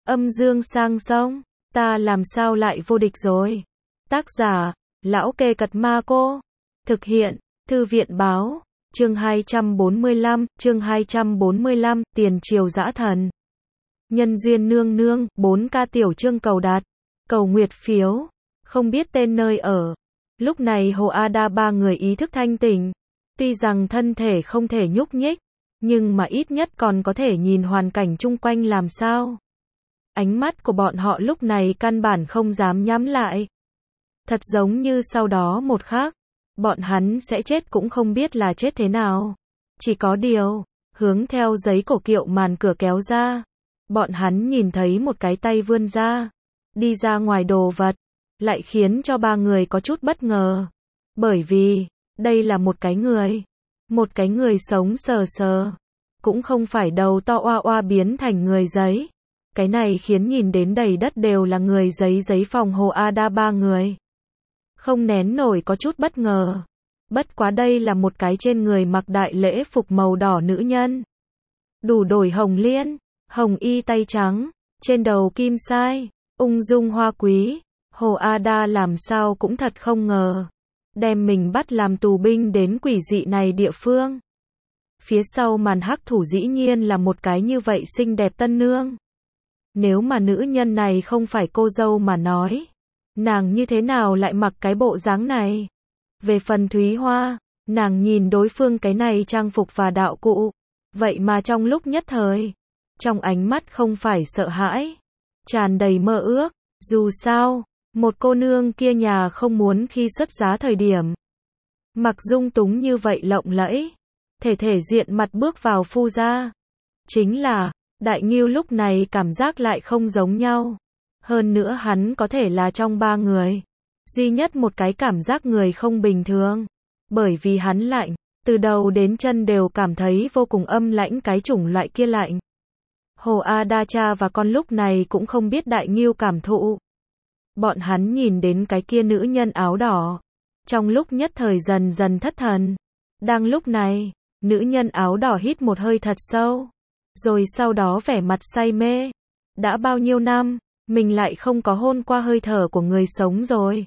Âm dương sang sông, ta làm sao lại vô địch rồi. Tác giả, Lão Kê Cật Ma Cô. Thực hiện, Thư viện Báo. Chương 245, Tiền Triều Dã Thần. Nhân duyên nương nương, 4K tiểu chương cầu đạt. Cầu nguyệt phiếu. Không biết tên nơi ở. Lúc này Hồ A Đa ba người ý thức thanh tỉnh. Tuy rằng thân thể không thể nhúc nhích, nhưng mà ít nhất còn có thể nhìn hoàn cảnh chung quanh làm sao. Ánh mắt của bọn họ lúc này căn bản không dám nhắm lại. Thật giống như sau đó một khắc, bọn hắn sẽ chết cũng không biết là chết thế nào. Chỉ có điều, hướng theo giấy cổ kiệu màn cửa kéo ra, bọn hắn nhìn thấy một cái tay vươn ra, đi ra ngoài đồ vật, lại khiến cho ba người có chút bất ngờ. Bởi vì, đây là một cái người sống sờ sờ, cũng không phải đầu to oa oa biến thành người giấy. Cái này khiến nhìn đến đầy đất đều là người giấy phòng Hồ A Đa ba người. Không nén nổi có chút bất ngờ. Bất quá đây là một cái trên người mặc đại lễ phục màu đỏ nữ nhân. Đủ đổi hồng liên, hồng y tay trắng, trên đầu kim sai, ung dung hoa quý. Hồ A Đa làm sao cũng thật không ngờ. Đem mình bắt làm tù binh đến quỷ dị này địa phương. Phía sau màn hắc thủ dĩ nhiên là một cái như vậy xinh đẹp tân nương. Nếu mà nữ nhân này không phải cô dâu mà nói, nàng như thế nào lại mặc cái bộ dáng này? Về phần Thúy Hoa, nàng nhìn đối phương cái này trang phục và đạo cụ, vậy mà trong lúc nhất thời, trong ánh mắt không phải sợ hãi, tràn đầy mơ ước. Dù sao, một cô nương kia nhà không muốn khi xuất giá thời điểm mặc dung túng như vậy lộng lẫy, thể diện mặt bước vào phu gia. Chính là Đại Ngưu lúc này cảm giác lại không giống nhau. Hơn nữa hắn có thể là trong ba người duy nhất một cái cảm giác người không bình thường. Bởi vì hắn lạnh, từ đầu đến chân đều cảm thấy vô cùng âm lãnh, cái chủng loại kia lạnh. Hồ A Đa cha và con lúc này cũng không biết Đại Ngưu cảm thụ. Bọn hắn nhìn đến cái kia nữ nhân áo đỏ, trong lúc nhất thời dần dần thất thần. Đang lúc này, nữ nhân áo đỏ hít một hơi thật sâu, rồi sau đó vẻ mặt say mê. Đã bao nhiêu năm, mình lại không có hôn qua hơi thở của người sống rồi.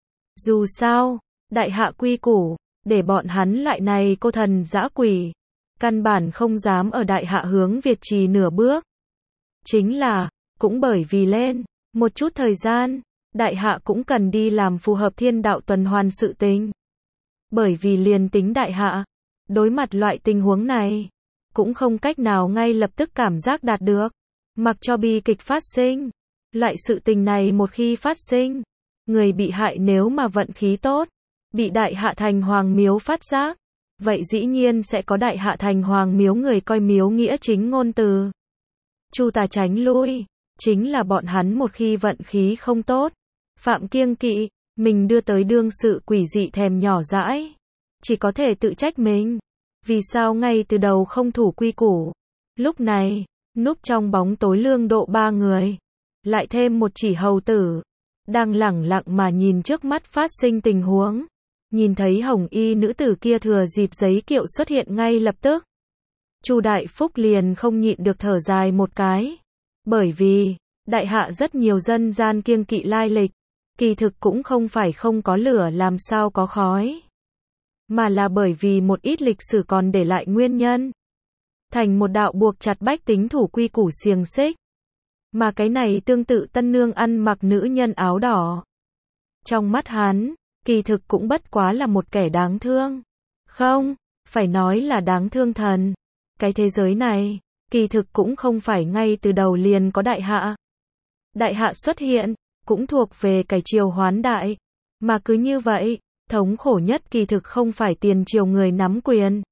Dù sao, đại hạ quy củ, để bọn hắn loại này cô thần dã quỷ, căn bản không dám ở đại hạ hướng Việt trì nửa bước. Chính là, cũng bởi vì lên một chút thời gian, đại hạ cũng cần đi làm phù hợp thiên đạo tuần hoàn sự tình. Bởi vì liền tính đại hạ, đối mặt loại tình huống này, cũng không cách nào ngay lập tức cảm giác đạt được. Mặc cho bi kịch phát sinh, loại sự tình này một khi phát sinh, người bị hại nếu mà vận khí tốt, bị đại hạ thành hoàng miếu phát giác, vậy dĩ nhiên sẽ có đại hạ thành hoàng miếu người coi miếu nghĩa chính ngôn từ. Chu tà tránh lui, chính là bọn hắn một khi vận khí không tốt, phạm kiêng kỵ, mình đưa tới đương sự quỷ dị thèm nhỏ dãi, chỉ có thể tự trách mình. Vì sao ngay từ đầu không thủ quy củ? Lúc này, núp trong bóng tối Lương Độ ba người, lại thêm một chỉ hầu tử, đang lẳng lặng mà nhìn trước mắt phát sinh tình huống. Nhìn thấy hồng y nữ tử kia thừa dịp giấy kiệu xuất hiện ngay lập tức, Chu Đại Phúc liền không nhịn được thở dài một cái. Bởi vì, đại hạ rất nhiều dân gian kiêng kỵ lai lịch, kỳ thực cũng không phải không có lửa làm sao có khói, mà là bởi vì một ít lịch sử còn để lại nguyên nhân. Thành một đạo buộc chặt bách tính thủ quy củ xiềng xích. Mà cái này tương tự tân nương ăn mặc nữ nhân áo đỏ. Trong mắt hắn, kỳ thực cũng bất quá là một kẻ đáng thương. Không, phải nói là đáng thương thần. Cái thế giới này, kỳ thực cũng không phải ngay từ đầu liền có đại hạ. Đại hạ xuất hiện, cũng thuộc về cải triều hoán đại. Mà cứ như vậy, thống khổ nhất kỳ thực không phải tiền triều người nắm quyền,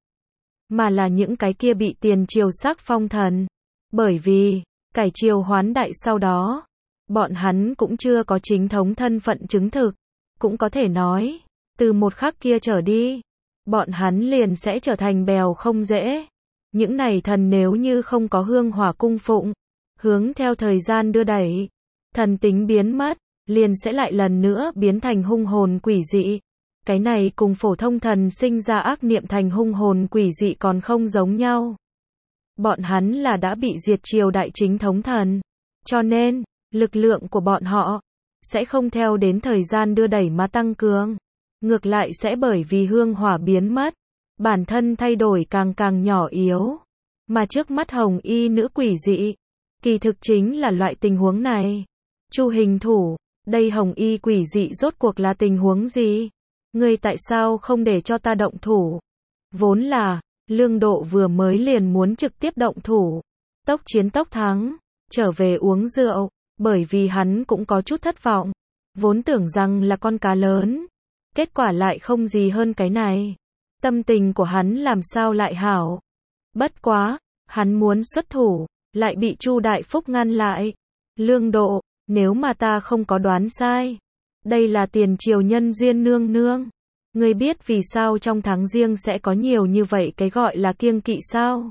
mà là những cái kia bị tiền triều sắc phong thần. Bởi vì, cải triều hoán đại sau đó, bọn hắn cũng chưa có chính thống thân phận chứng thực. Cũng có thể nói, từ một khắc kia trở đi, bọn hắn liền sẽ trở thành bèo không dễ. Những này thần nếu như không có hương hỏa cung phụng, hướng theo thời gian đưa đẩy, thần tính biến mất, liền sẽ lại lần nữa biến thành hung hồn quỷ dị. Cái này cùng phổ thông thần sinh ra ác niệm thành hung hồn quỷ dị còn không giống nhau. Bọn hắn là đã bị diệt triều đại chính thống thần. Cho nên, lực lượng của bọn họ sẽ không theo đến thời gian đưa đẩy mà tăng cường. Ngược lại sẽ bởi vì hương hỏa biến mất, bản thân thay đổi càng càng nhỏ yếu. Mà trước mắt hồng y nữ quỷ dị, kỳ thực chính là loại tình huống này. Chu hình thủ, đây hồng y quỷ dị rốt cuộc là tình huống gì? Ngươi tại sao không để cho ta động thủ? Vốn là, Lương Độ vừa mới liền muốn trực tiếp động thủ. Tốc chiến tốc thắng, trở về uống rượu, bởi vì hắn cũng có chút thất vọng. Vốn tưởng rằng là con cá lớn, kết quả lại không gì hơn cái này. Tâm tình của hắn làm sao lại hảo? Bất quá, hắn muốn xuất thủ, lại bị Chu Đại Phúc ngăn lại. Lương Độ, nếu mà ta không có đoán sai, đây là tiền triều nhân duyên nương nương. Ngươi biết vì sao trong tháng riêng sẽ có nhiều như vậy cái gọi là kiêng kỵ sao?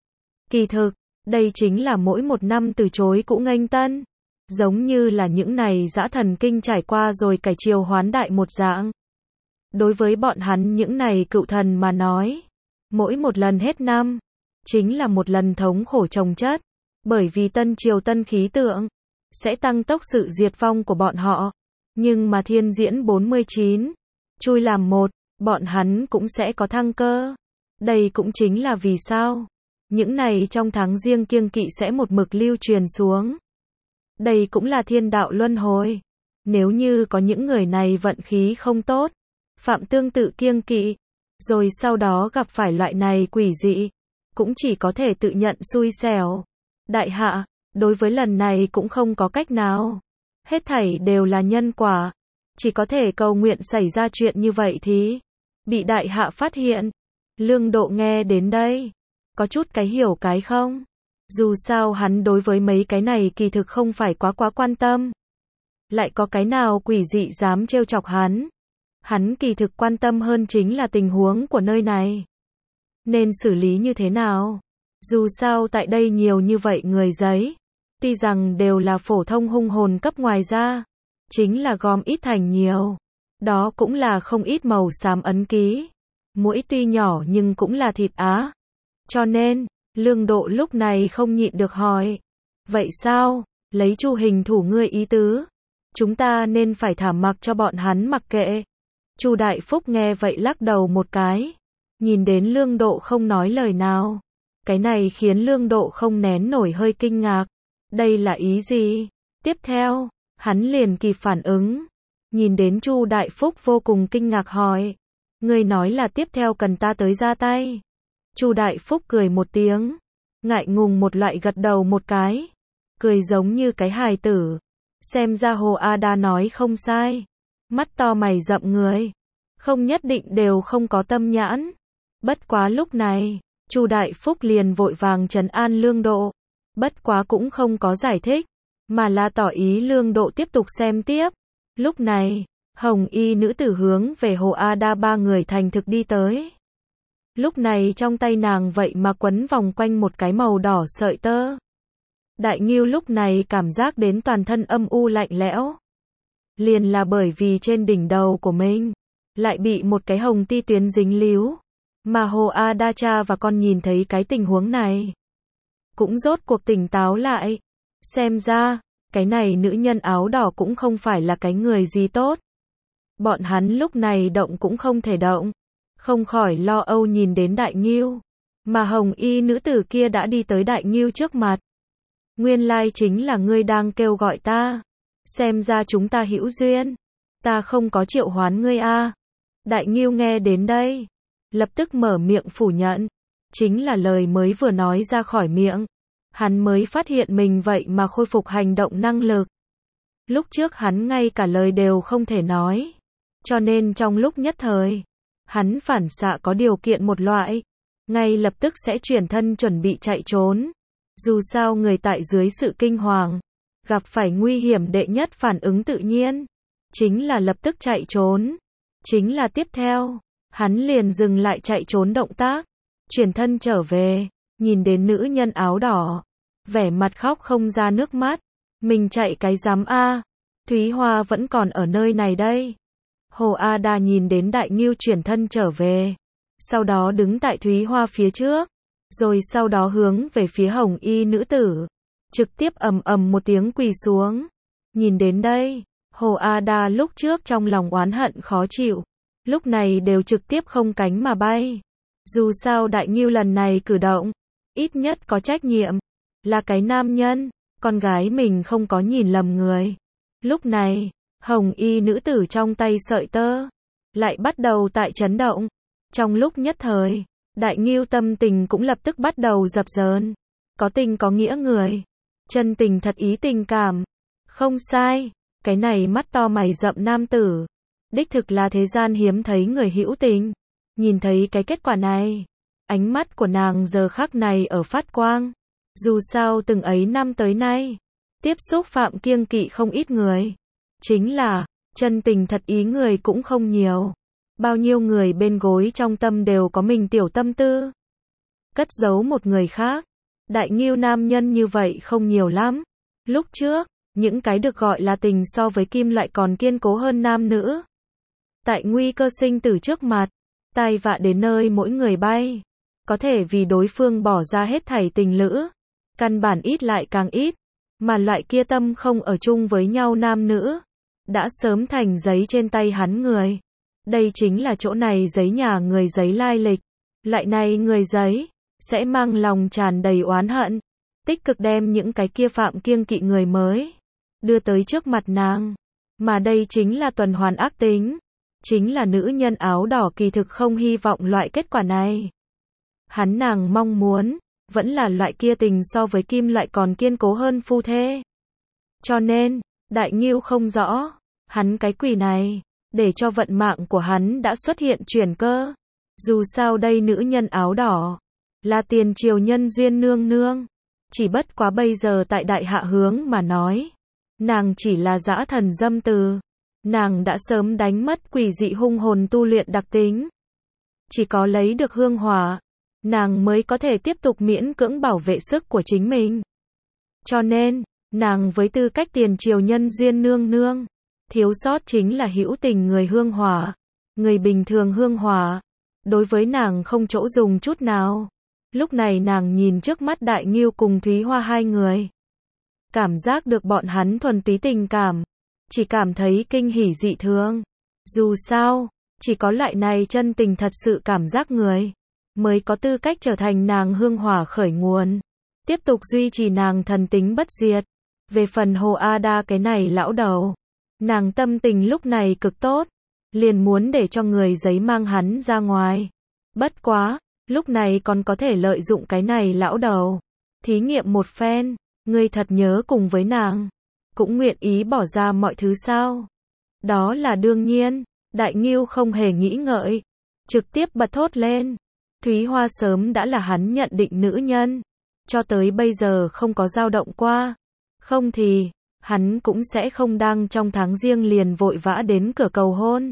Kỳ thực, đây chính là mỗi một năm từ chối cũ nghênh tân. Giống như là những này dã thần kinh trải qua rồi cải triều hoán đại một dạng. Đối với bọn hắn những này cựu thần mà nói, mỗi một lần hết năm, chính là một lần thống khổ chồng chất. Bởi vì tân triều tân khí tượng, sẽ tăng tốc sự diệt vong của bọn họ. Nhưng mà thiên diễn 49, chui làm một, bọn hắn cũng sẽ có thăng cơ. Đây cũng chính là vì sao những này trong tháng riêng kiêng kỵ sẽ một mực lưu truyền xuống. Đây cũng là thiên đạo luân hồi. Nếu như có những người này vận khí không tốt, phạm tương tự kiêng kỵ, rồi sau đó gặp phải loại này quỷ dị, cũng chỉ có thể tự nhận xui xẻo. Đại hạ, đối với lần này cũng không có cách nào. Hết thảy đều là nhân quả. Chỉ có thể cầu nguyện xảy ra chuyện như vậy thì bị đại hạ phát hiện. Lương Độ nghe đến đây, có chút cái hiểu cái không. Dù sao hắn đối với mấy cái này kỳ thực không phải quá quan tâm. Lại có cái nào quỷ dị dám trêu chọc hắn. Hắn kỳ thực quan tâm hơn chính là tình huống của nơi này. Nên xử lý như thế nào? Dù sao tại đây nhiều như vậy người giấy. Tuy rằng đều là phổ thông hung hồn cấp ngoài ra. Chính là gom ít thành nhiều. Đó cũng là không ít màu xám ấn ký. Mũi tuy nhỏ nhưng cũng là thịt á. Cho nên, Lương Độ lúc này không nhịn được hỏi. Vậy sao, lấy Chu hình thủ ngươi ý tứ? Chúng ta nên phải thả mặc cho bọn hắn mặc kệ. Chu Đại Phúc nghe vậy lắc đầu một cái. Nhìn đến Lương Độ không nói lời nào. Cái này khiến Lương Độ không nén nổi hơi kinh ngạc. Đây là ý gì? Tiếp theo, hắn liền kịp phản ứng. Nhìn đến Chu Đại Phúc vô cùng kinh ngạc hỏi. Ngươi nói là tiếp theo cần ta tới ra tay. Chu Đại Phúc cười một tiếng. Ngại ngùng một loại gật đầu một cái. Cười giống như cái hài tử. Xem ra Hồ A Đa nói không sai. Mắt to mày rậm người. Không nhất định đều không có tâm nhãn. Bất quá lúc này, Chu Đại Phúc liền vội vàng trấn an Lương Độ. Bất quá cũng không có giải thích, mà là tỏ ý Lương Độ tiếp tục xem tiếp. Lúc này, hồng y nữ tử hướng về Hồ A Đa ba người thành thực đi tới. Lúc này trong tay nàng vậy mà quấn vòng quanh một cái màu đỏ sợi tơ. Đại Ngưu lúc này cảm giác đến toàn thân âm u lạnh lẽo. Liền là bởi vì trên đỉnh đầu của mình lại bị một cái hồng ti tuyến dính líu. Mà Hồ A Đa cha và con nhìn thấy cái tình huống này, cũng rốt cuộc tỉnh táo lại. Xem ra, cái này nữ nhân áo đỏ cũng không phải là cái người gì tốt. Bọn hắn lúc này động cũng không thể động. Không khỏi lo âu nhìn đến Đại Ngưu. Mà hồng y nữ tử kia đã đi tới Đại Ngưu trước mặt. Nguyên lai chính là ngươi đang kêu gọi ta. Xem ra chúng ta hữu duyên. Ta không có triệu hoán ngươi a. Đại Ngưu nghe đến đây, lập tức mở miệng phủ nhận. Chính là lời mới vừa nói ra khỏi miệng. Hắn mới phát hiện mình vậy mà khôi phục hành động năng lực. Lúc trước hắn ngay cả lời đều không thể nói. Cho nên trong lúc nhất thời, hắn phản xạ có điều kiện một loại. Ngay lập tức sẽ chuyển thân chuẩn bị chạy trốn. Dù sao người tại dưới sự kinh hoàng, gặp phải nguy hiểm đệ nhất phản ứng tự nhiên. Chính là lập tức chạy trốn. Chính là tiếp theo, hắn liền dừng lại chạy trốn động tác. Chuyển thân trở về, nhìn đến nữ nhân áo đỏ. Vẻ mặt khóc không ra nước mắt. Mình chạy cái dám a. Thúy Hoa vẫn còn ở nơi này đây. Hồ A Đa nhìn đến Đại Ngưu chuyển thân trở về. Sau đó đứng tại Thúy Hoa phía trước. Rồi sau đó hướng về phía hồng y nữ tử. trực tiếp ầm ầm một tiếng quỳ xuống. Nhìn đến đây, Hồ A Đa lúc trước trong lòng oán hận khó chịu, lúc này đều trực tiếp không cánh mà bay. Dù sao Đại Ngưu lần này cử động, ít nhất có trách nhiệm, là cái nam nhân, con gái mình không có nhìn lầm người. Lúc này, hồng y nữ tử trong tay sợi tơ, lại bắt đầu tại chấn động. Trong lúc nhất thời, Đại Ngưu tâm tình cũng lập tức bắt đầu dập dờn. Có tình có nghĩa người, chân tình thật ý tình cảm. Không sai, cái này mắt to mày rậm nam tử, đích thực là thế gian hiếm thấy người hữu tình. Nhìn thấy cái kết quả này, ánh mắt của nàng giờ khắc này ở phát quang. Dù sao từng ấy năm tới nay, tiếp xúc phạm kiêng kỵ không ít người. Chính là, chân tình thật ý người cũng không nhiều. Bao nhiêu người bên gối trong tâm đều có mình tiểu tâm tư, cất giấu một người khác. Đại Ngưu nam nhân như vậy không nhiều lắm. Lúc trước, những cái được gọi là tình so với kim loại còn kiên cố hơn nam nữ. Tại nguy cơ sinh tử trước mặt, tai vạ đến nơi mỗi người bay, có thể vì đối phương bỏ ra hết thảy tình lữ, căn bản ít lại càng ít, mà loại kia tâm không ở chung với nhau nam nữ, đã sớm thành giấy trên tay hắn người. Đây chính là chỗ này giấy nhà người giấy lai lịch. Loại này người giấy, sẽ mang lòng tràn đầy oán hận, tích cực đem những cái kia phạm kiêng kỵ người mới, đưa tới trước mặt nàng. Mà đây chính là tuần hoàn ác tính. Chính là nữ nhân áo đỏ kỳ thực không hy vọng loại kết quả này. Nàng mong muốn, vẫn là loại kia tình so với kim loại còn kiên cố hơn phu thê. Cho nên, Đại Ngưu không rõ, hắn cái quỷ này, để cho vận mạng của hắn đã xuất hiện chuyển cơ. Dù sao đây nữ nhân áo đỏ, là tiền triều nhân duyên nương nương. Chỉ bất quá bây giờ tại đại hạ hướng mà nói, nàng chỉ là dã thần dâm từ. Nàng đã sớm đánh mất quỷ dị hung hồn tu luyện đặc tính. Chỉ có lấy được hương hỏa, nàng mới có thể tiếp tục miễn cưỡng bảo vệ sức của chính mình. Cho nên, nàng với tư cách tiền triều nhân duyên nương nương, thiếu sót chính là hữu tình người hương hỏa. Người bình thường hương hỏa, đối với nàng không chỗ dùng chút nào. Lúc này nàng nhìn trước mắt Đại Ngưu cùng Thúy Hoa hai người. Cảm giác được bọn hắn thuần túy tình cảm. Chỉ cảm thấy kinh hỉ dị thường. Dù sao, chỉ có loại này chân tình thật sự cảm giác người, mới có tư cách trở thành nàng hương hỏa khởi nguồn. Tiếp tục duy trì nàng thần tính bất diệt. Về phần Hồ A Đa cái này lão đầu, nàng tâm tình lúc này cực tốt, liền muốn để cho người giấy mang hắn ra ngoài. Bất quá, lúc này còn có thể lợi dụng cái này lão đầu, thí nghiệm một phen. Ngươi thật nhớ cùng với nàng, cũng nguyện ý bỏ ra mọi thứ sao? Đó là đương nhiên. Đại Ngưu không hề nghĩ ngợi, trực tiếp bật thốt lên. Thúy Hoa sớm đã là hắn nhận định nữ nhân, cho tới bây giờ không có dao động qua. Không thì, hắn cũng sẽ không đang trong tháng riêng liền vội vã đến cửa cầu hôn.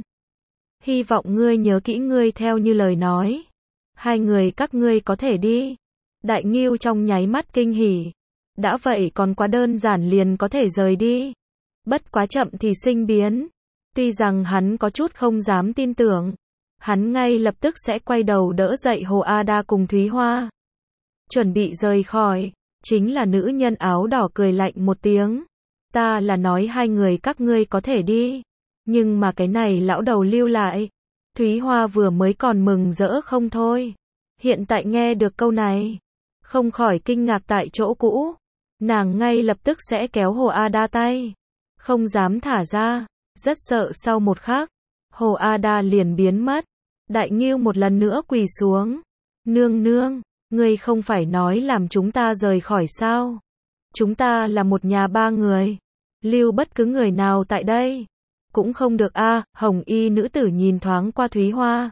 Hy vọng ngươi nhớ kỹ ngươi theo như lời nói. Hai người các ngươi có thể đi. Đại Ngưu trong nháy mắt kinh hỉ. Đã vậy còn quá đơn giản liền có thể rời đi. Bất quá chậm thì sinh biến. Tuy rằng hắn có chút không dám tin tưởng, hắn ngay lập tức sẽ quay đầu đỡ dậy Hồ A Đa cùng Thúy Hoa. Chuẩn bị rời khỏi, chính là nữ nhân áo đỏ cười lạnh một tiếng. Ta là nói hai người các ngươi có thể đi, nhưng mà cái này lão đầu lưu lại. Thúy Hoa vừa mới còn mừng rỡ không thôi, hiện tại nghe được câu này, không khỏi kinh ngạc tại chỗ cũ. Nàng ngay lập tức sẽ kéo Hồ A Đa tay, không dám thả ra, rất sợ sau một khắc, Hồ A Đa liền biến mất. Đại Ngưu một lần nữa quỳ xuống. Nương nương, ngươi không phải nói làm chúng ta rời khỏi sao? Chúng ta là một nhà ba người, lưu bất cứ người nào tại đây cũng không được a. Hồng y nữ tử nhìn thoáng qua Thúy Hoa,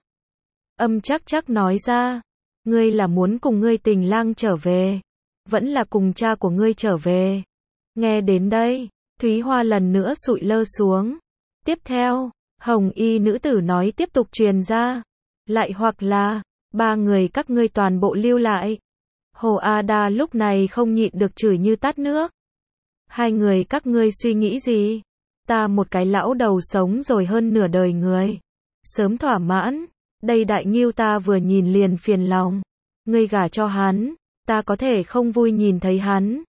chắc chắc nói ra, ngươi là muốn cùng ngươi tình lang trở về, vẫn là cùng cha của ngươi trở về? Nghe đến đây, Thúy Hoa lần nữa sụi lơ xuống. Tiếp theo, hồng y nữ tử nói tiếp tục truyền ra, lại hoặc là, ba người các ngươi toàn bộ lưu lại. Hồ A Đa lúc này không nhịn được chửi như tát nước. Hai người các ngươi suy nghĩ gì? Ta một cái lão đầu sống rồi hơn nửa đời người, sớm thỏa mãn. Đây Đại Ngưu ta vừa nhìn liền phiền lòng. Ngươi gả cho hắn, ta có thể không vui nhìn thấy hắn.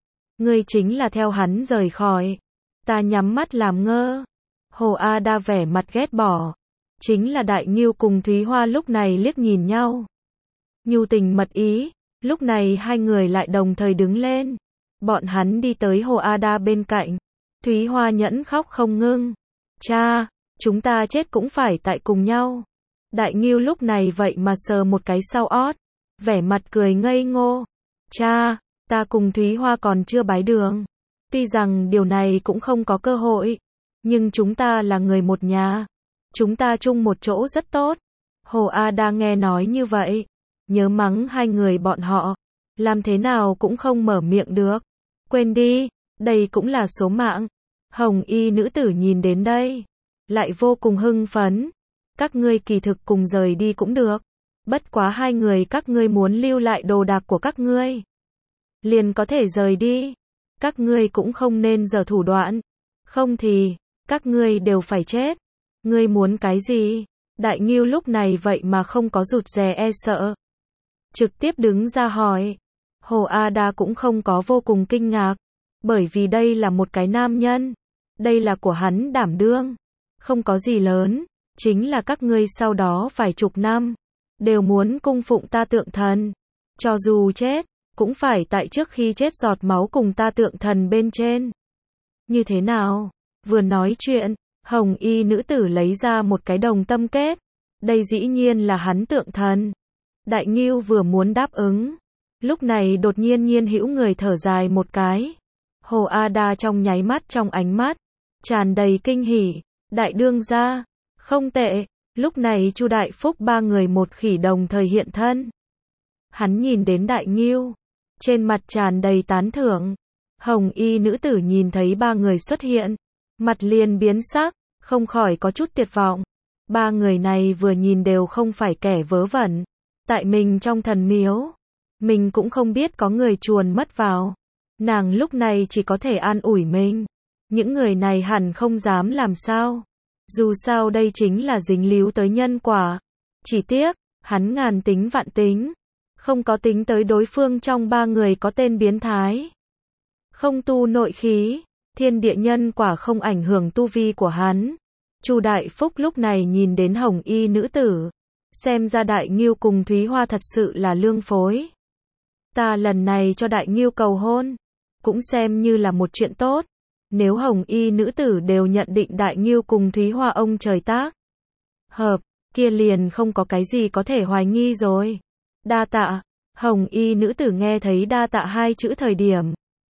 Ngươi chính là theo hắn rời khỏi. Ta nhắm mắt làm ngơ. Hồ A Đa vẻ mặt ghét bỏ. Chính là Đại Ngưu cùng Thúy Hoa lúc này liếc nhìn nhau. Nhu tình mật ý, lúc này hai người lại đồng thời đứng lên. Bọn hắn đi tới Hồ A Đa bên cạnh. Thúy Hoa nhẫn khóc không ngưng. Cha, chúng ta chết cũng phải tại cùng nhau. Đại Ngưu lúc này vậy mà sờ một cái sau ót. Vẻ mặt cười ngây ngô. Cha, ta cùng Thúy Hoa còn chưa bái đường. Tuy rằng điều này cũng không có cơ hội. Nhưng chúng ta là người một nhà. Chúng ta chung một chỗ rất tốt. Hồ A Đa nghe nói như vậy. Nhớ mắng hai người bọn họ. Làm thế nào cũng không mở miệng được. Quên đi, đây cũng là số mạng. Hồng y nữ tử nhìn đến đây. Lại vô cùng hưng phấn. Các ngươi kỳ thực cùng rời đi cũng được. Bất quá hai người các ngươi muốn lưu lại đồ đạc của các ngươi. Liền có thể rời đi. Các ngươi cũng không nên giở thủ đoạn. Không thì, các ngươi đều phải chết. Ngươi muốn cái gì? Đại Ngưu lúc này vậy mà không có rụt rè e sợ. Trực tiếp đứng ra hỏi. Hồ A Đa cũng không có vô cùng kinh ngạc. Bởi vì đây là một cái nam nhân. Đây là của hắn đảm đương. Không có gì lớn. Chính là các ngươi sau đó vài chục năm. Đều muốn cung phụng ta tượng thần. Cho dù chết, cũng phải tại trước khi chết giọt máu cùng ta tượng thần bên trên. Như thế nào? Vừa nói chuyện, hồng y nữ tử lấy ra một cái đồng tâm kết. Đây dĩ nhiên là hắn tượng thần. Đại Ngưu vừa muốn đáp ứng. Lúc này đột nhiên hữu người thở dài một cái. Hồ A Đa trong nháy mắt trong ánh mắt. Tràn đầy kinh hỉ. Đại đương gia. Không tệ. Lúc này Chu Đại Phúc ba người một khỉ đồng thời hiện thân. Hắn nhìn đến Đại Ngưu. Trên mặt tràn đầy tán thưởng. Hồng y nữ tử nhìn thấy ba người xuất hiện. Mặt liền biến sắc. Không khỏi có chút tuyệt vọng. Ba người này vừa nhìn đều không phải kẻ vớ vẩn. Tại mình trong thần miếu. Mình cũng không biết có người chuồn mất vào. Nàng lúc này chỉ có thể an ủi mình. Những người này hẳn không dám làm sao. Dù sao đây chính là dính líu tới nhân quả. Chỉ tiếc, hắn ngàn tính vạn tính. Không có tính tới đối phương trong ba người có tên biến thái. Không tu nội khí, thiên địa nhân quả không ảnh hưởng tu vi của hắn. Chu Đại Phúc lúc này nhìn đến hồng y nữ tử. Xem ra Đại Ngưu cùng Thúy Hoa thật sự là lương phối. Ta lần này cho Đại Ngưu cầu hôn. Cũng xem như là một chuyện tốt. Nếu hồng y nữ tử đều nhận định Đại Ngưu cùng Thúy Hoa ông trời tác hợp, kia liền không có cái gì có thể hoài nghi rồi. Đa tạ. Hồng y nữ tử nghe thấy đa tạ hai chữ thời điểm.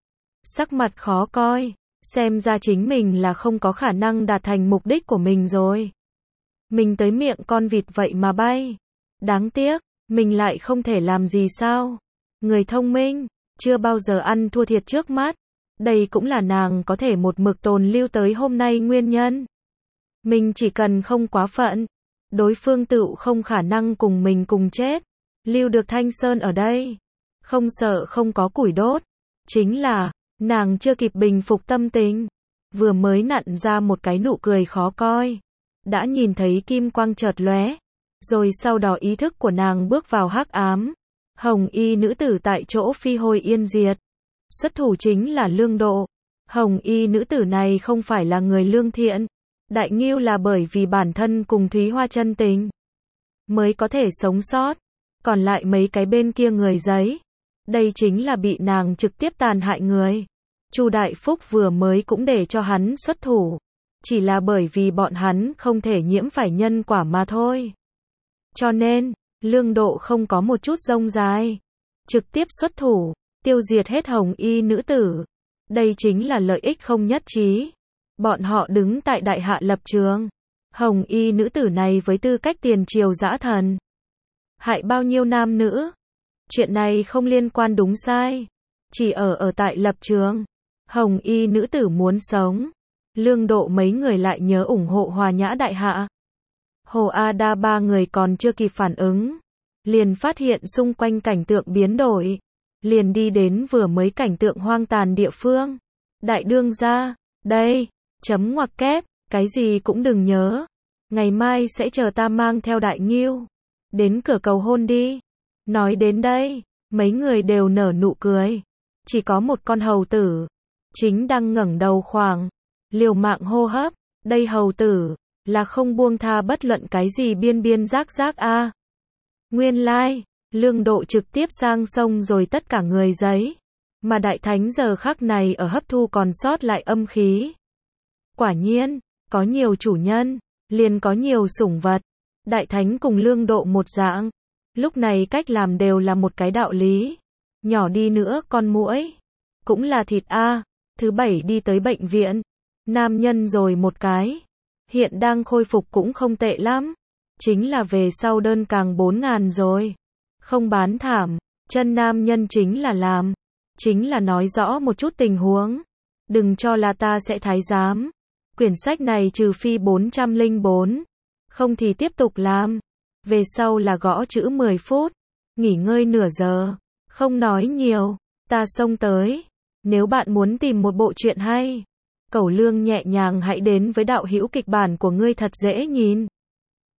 Sắc mặt khó coi. Xem ra chính mình là không có khả năng đạt thành mục đích của mình rồi. Mình tới miệng con vịt vậy mà bay. Đáng tiếc, mình lại không thể làm gì sao. Người thông minh, chưa bao giờ ăn thua thiệt trước mắt. Đây cũng là nàng có thể một mực tồn lưu tới hôm nay nguyên nhân. Mình chỉ cần không quá phận. Đối phương tựu không khả năng cùng mình cùng chết. Lưu được Thanh Sơn ở đây. Không sợ không có củi đốt. Chính là, nàng chưa kịp bình phục tâm tình. Vừa mới nặn ra một cái nụ cười khó coi. Đã nhìn thấy kim quang chợt lóe. Rồi sau đó ý thức của nàng bước vào hắc ám. Hồng y nữ tử tại chỗ phi hôi yên diệt. Xuất thủ chính là Lương Độ. Hồng y nữ tử này không phải là người lương thiện. Đại Ngưu là bởi vì bản thân cùng Thúy Hoa chân tình. Mới có thể sống sót. Còn lại mấy cái bên kia người giấy. Đây chính là bị nàng trực tiếp tàn hại người. Chu Đại Phúc vừa mới cũng để cho hắn xuất thủ. Chỉ là bởi vì bọn hắn không thể nhiễm phải nhân quả mà thôi. Cho nên, Lương Độ không có một chút rông dài. Trực tiếp xuất thủ, tiêu diệt hết hồng y nữ tử. Đây chính là lợi ích không nhất trí. Bọn họ đứng tại đại hạ lập trường. Hồng y nữ tử này với tư cách tiền triều dã thần. Hại bao nhiêu nam nữ? Chuyện này không liên quan đúng sai. Chỉ ở tại lập trường. Hồng y nữ tử muốn sống. Lương Độ mấy người lại nhớ ủng hộ Hòa Nhã đại hạ. Hồ A Đa ba người còn chưa kịp phản ứng. Liền phát hiện xung quanh cảnh tượng biến đổi. Liền đi đến vừa mới cảnh tượng hoang tàn địa phương. Đại đương gia, đây, chấm ngoặc kép, cái gì cũng đừng nhớ. Ngày mai sẽ chờ ta mang theo Đại Ngưu. Đến cửa cầu hôn đi. Nói đến đây, mấy người đều nở nụ cười. chỉ có một con hầu tử, chính đang ngẩng đầu khoảng, liều mạng hô hấp, đây hầu tử, là không buông tha bất luận cái gì biên biên giác giác a. Nguyên lai, Lương Độ trực tiếp sang sông rồi tất cả người giấy, mà đại thánh giờ khắc này ở hấp thu còn sót lại âm khí. Quả nhiên, có nhiều chủ nhân, liền có nhiều sủng vật, đại thánh cùng Lương Độ một dạng, lúc này cách làm đều là một cái đạo lý, nhỏ đi nữa con muỗi, cũng là thịt a. Thứ bảy đi tới bệnh viện, nam nhân rồi một cái, hiện đang khôi phục cũng không tệ lắm, chính là về sau đơn càng 4.000 rồi, không bán thảm, chân nam nhân chính là làm, chính là nói rõ một chút tình huống, đừng cho là ta sẽ thái giám, quyển sách này trừ phi 404, không thì tiếp tục làm, về sau là gõ chữ 10 phút, nghỉ ngơi nửa giờ, không nói nhiều, ta xông tới, nếu bạn muốn tìm một bộ truyện hay, Cẩu Lương nhẹ nhàng hãy đến với đạo hữu kịch bản của ngươi thật dễ nhìn.